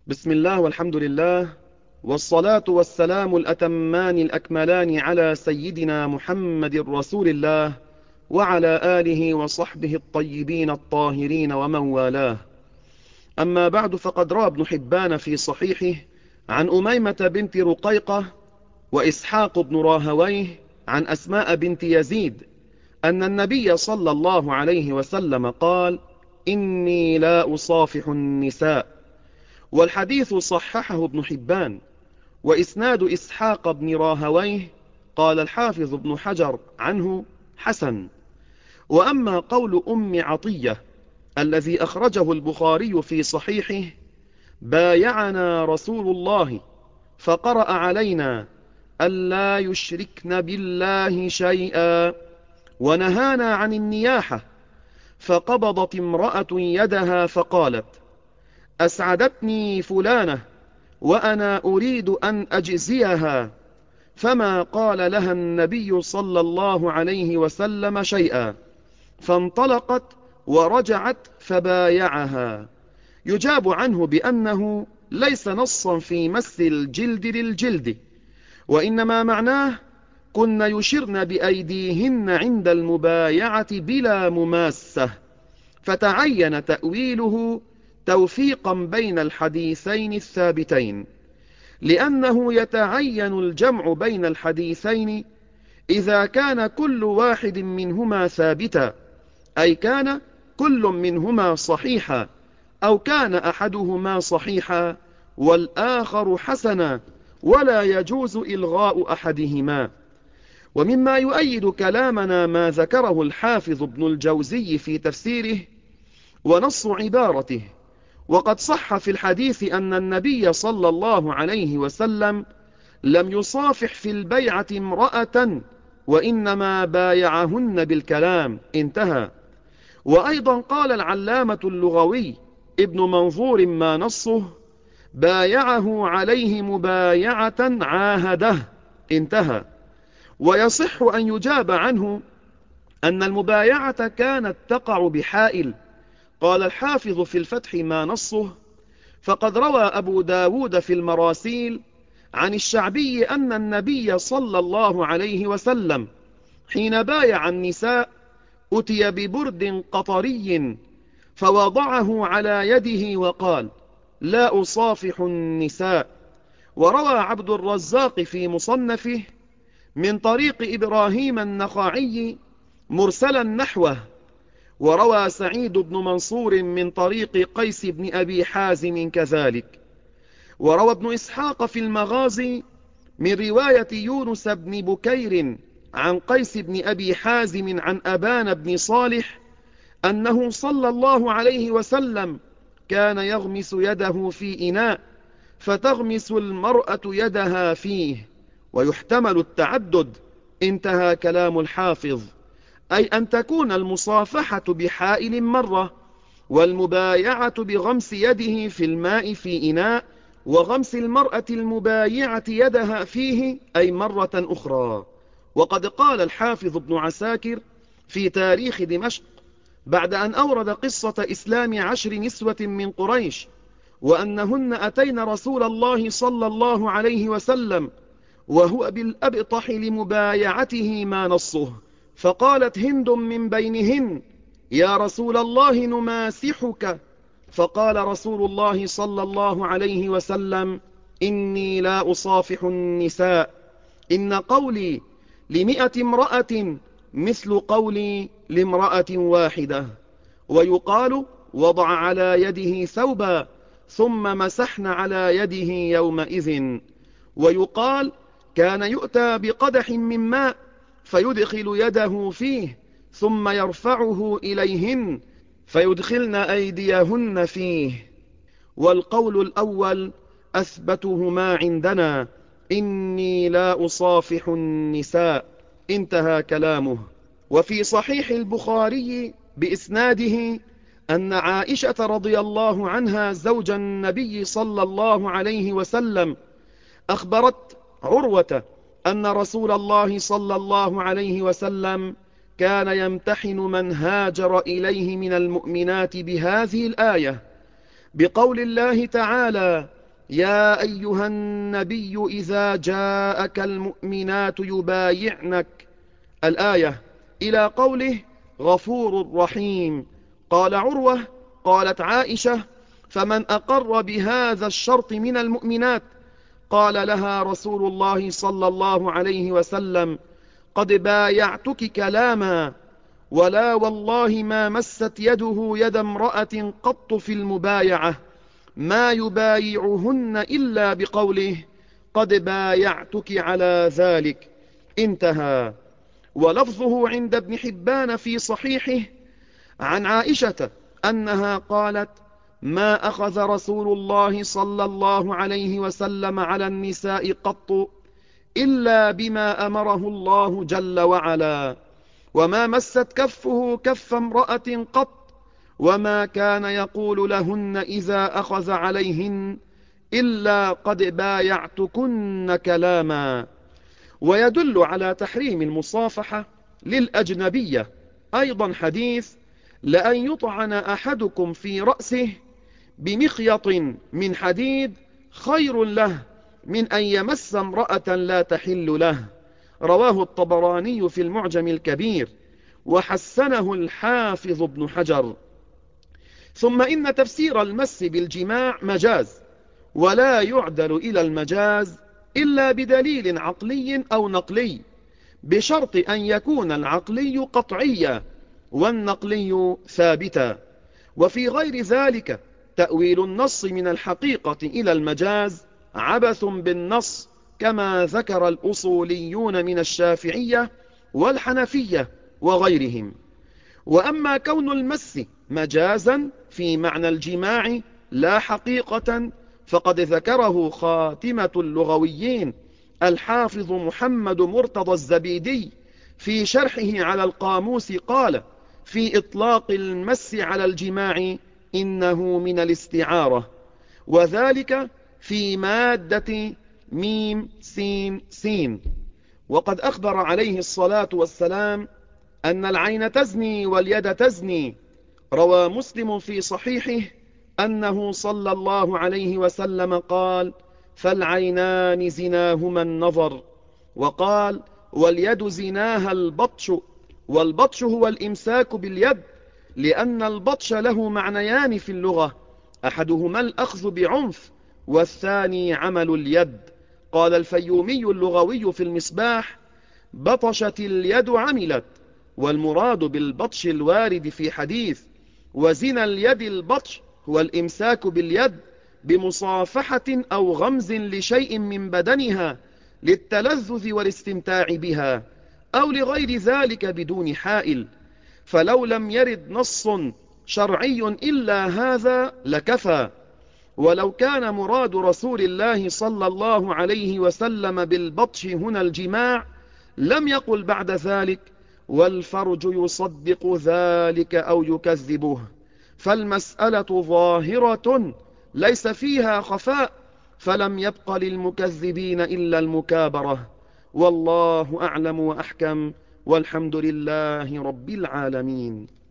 بسم الله والحمد لله، والصلاة والسلام الأتمان الأكملان على سيدنا محمد رسول الله وعلى آله وصحبه الطيبين الطاهرين ومن والاه. أما بعد، فقد روى ابن حبان في صحيحه عن أميمة بنت رقيقة وإسحاق بن راهويه عن أسماء بنت يزيد أن النبي صلى الله عليه وسلم قال: إني لا أصافح النساء. والحديث صححه ابن حبان. وإسناد إسحاق بن راهويه قال الحافظ ابن حجر عنه: حسن. وأما قول أم عطية الذي أخرجه البخاري في صحيحه: بايعنا رسول الله فقرأ علينا ألا يشركن بالله شيئا ونهانا عن النياحة، فقبضت امرأة يدها فقالت: أسعدتني فلانة وأنا أريد أن أجزيها، فما قال لها النبي صلى الله عليه وسلم شيئا، فانطلقت ورجعت فبايعها. يجاب عنه بأنه ليس نصا في مس الجلد للجلد، وإنما معناه: كن يشرن بأيديهن عند المبايعة بلا مماسة. فتعين تأويله توفيقا بين الحديثين الثابتين، لأنه يتعين الجمع بين الحديثين إذا كان كل واحد منهما ثابتا، أي كان كل منهما صحيحا، أو كان أحدهما صحيحا والآخر حسنا، ولا يجوز إلغاء أحدهما. ومما يؤيد كلامنا ما ذكره الحافظ ابن الجوزي في تفسيره ونص عبارته: وقد صح في الحديث أن النبي صلى الله عليه وسلم لم يصافح في البيعة امرأة، وإنما بايعهن بالكلام. انتهى. وأيضا قال العلامة اللغوي ابن منظور ما نصه: بايعه عليه مبايعة عاهده. انتهى. ويصح أن يجاب عنه أن المبايعة كانت تقع بحائل. قال الحافظ في الفتح ما نصه: فقد روى أبو داود في المراسيل عن الشعبي أن النبي صلى الله عليه وسلم حين بايع النساء أتي ببرد قطري فوضعه على يده وقال: لا أصافح النساء. وروى عبد الرزاق في مصنفه من طريق إبراهيم النخعي مرسلا نحوه. وروى سعيد بن منصور من طريق قيس بن أبي حازم كذلك. وروى ابن إسحاق في المغازي من رواية يونس بن بكير عن قيس بن أبي حازم عن أبان بن صالح أنه صلى الله عليه وسلم كان يغمس يده في إناء فتغمس المرأة يدها فيه، ويحتمل التعدد. انتهى كلام الحافظ. أي أن تكون المصافحة بحائل مرة، والمبايعة بغمس يده في الماء في إناء، وغمس المرأة المبايعة يدها فيه أي مرة أخرى. وقد قال الحافظ ابن عساكر في تاريخ دمشق بعد أن أورد قصة إسلام 10 نسوة من قريش وأنهن أتين رسول الله صلى الله عليه وسلم وهو بالأبطح لمبايعته ما نصه، فقالت هند من بينهن: يا رسول الله نماسحك. فقال رسول الله صلى الله عليه وسلم: إني لا أصافح النساء، إن قولي ل100 امرأة مثل قولي لامرأة واحدة. ويقال: وضع على يده ثوبا ثم مسحن على يده يومئذ. ويقال: كان يؤتى بقدح من ماء فيدخل يده فيه ثم يرفعه إليهن فيدخلن أيديهن فيه. والقول الأول أثبتهما عندنا: إني لا أصافح النساء. انتهى كلامه. وفي صحيح البخاري بإسناده أن عائشة رضي الله عنها زوج النبي صلى الله عليه وسلم أخبرت عروة أن رسول الله صلى الله عليه وسلم كان يمتحن من هاجر إليه من المؤمنات بهذه الآية، بقول الله تعالى: يا أيها النبي إذا جاءك المؤمنات يبايعنك الآية إلى قوله غفور رحيم. قال عروة قالت عائشة فمن أقر بهذا الشرط من المؤمنات؟ قال لها رسول الله صلى الله عليه وسلم قد بايعتك كلاما، ولا والله ما مست يده يد امرأة قط في المبايعة ما يبايعهن إلا بقوله قد بايعتك على ذلك. انتهى. ولفظه عند ابن حبان في صحيحه عن عائشة أنها قالت ما أخذ رسول الله صلى الله عليه وسلم على النساء قط إلا بما أمره الله جل وعلا، وما مست كفه كف امرأة قط، وما كان يقول لهن إذا أخذ عليهن إلا قد بايعتكن كلاما. ويدل على تحريم المصافحة للأجنبية أيضا حديث لأن يطعن أحدكم في رأسه بمخيط من حديد خير له من أن يمس امرأة لا تحل له. رواه الطبراني في المعجم الكبير، وحسنه الحافظ ابن حجر. ثم إن تفسير المس بالجماع مجاز، ولا يعدل إلى المجاز إلا بدليل عقلي أو نقلي، بشرط أن يكون العقلي قطعيا والنقلي ثابتا. وفي غير ذلك تأويل النص من الحقيقة إلى المجاز عبث بالنص، كما ذكر الأصوليون من الشافعية والحنفية وغيرهم. وأما كون المس مجازا في معنى الجماع لا حقيقة فقد ذكره خاتمة اللغويين الحافظ محمد مرتضى الزبيدي في شرحه على القاموس، قال في إطلاق المس على الجماع إنه من الاستعارة، وذلك في مادة ميم سين سين. وقد أخبر عليه الصلاة والسلام أن العين تزني واليد تزني. روى مسلم في صحيحه أنه صلى الله عليه وسلم قال فالعينان زناهما النظر، وقال واليد زناها البطش، والبطش هو الإمساك باليد، لأن البطش له معنيان في اللغة، أحدهما الأخذ بعنف والثاني عمل اليد. قال الفيومي اللغوي في المصباح بطشت اليد عملت، والمراد بالبطش الوارد في حديث وزن اليد البطش هو الإمساك باليد بمصافحة أو غمز لشيء من بدنها للتلذذ والاستمتاع بها، أو لغير ذلك بدون حائل. فلو لم يرد نص شرعي إلا هذا لكفى. ولو كان مراد رسول الله صلى الله عليه وسلم بالبطش هنا الجماع لم يقل بعد ذلك والفرج يصدق ذلك أو يكذبه، فالمسألة ظاهرة ليس فيها خفاء، فلم يبق للمكذبين إلا المكابرة. والله أعلم وأحكم، والحمد لله رب العالمين.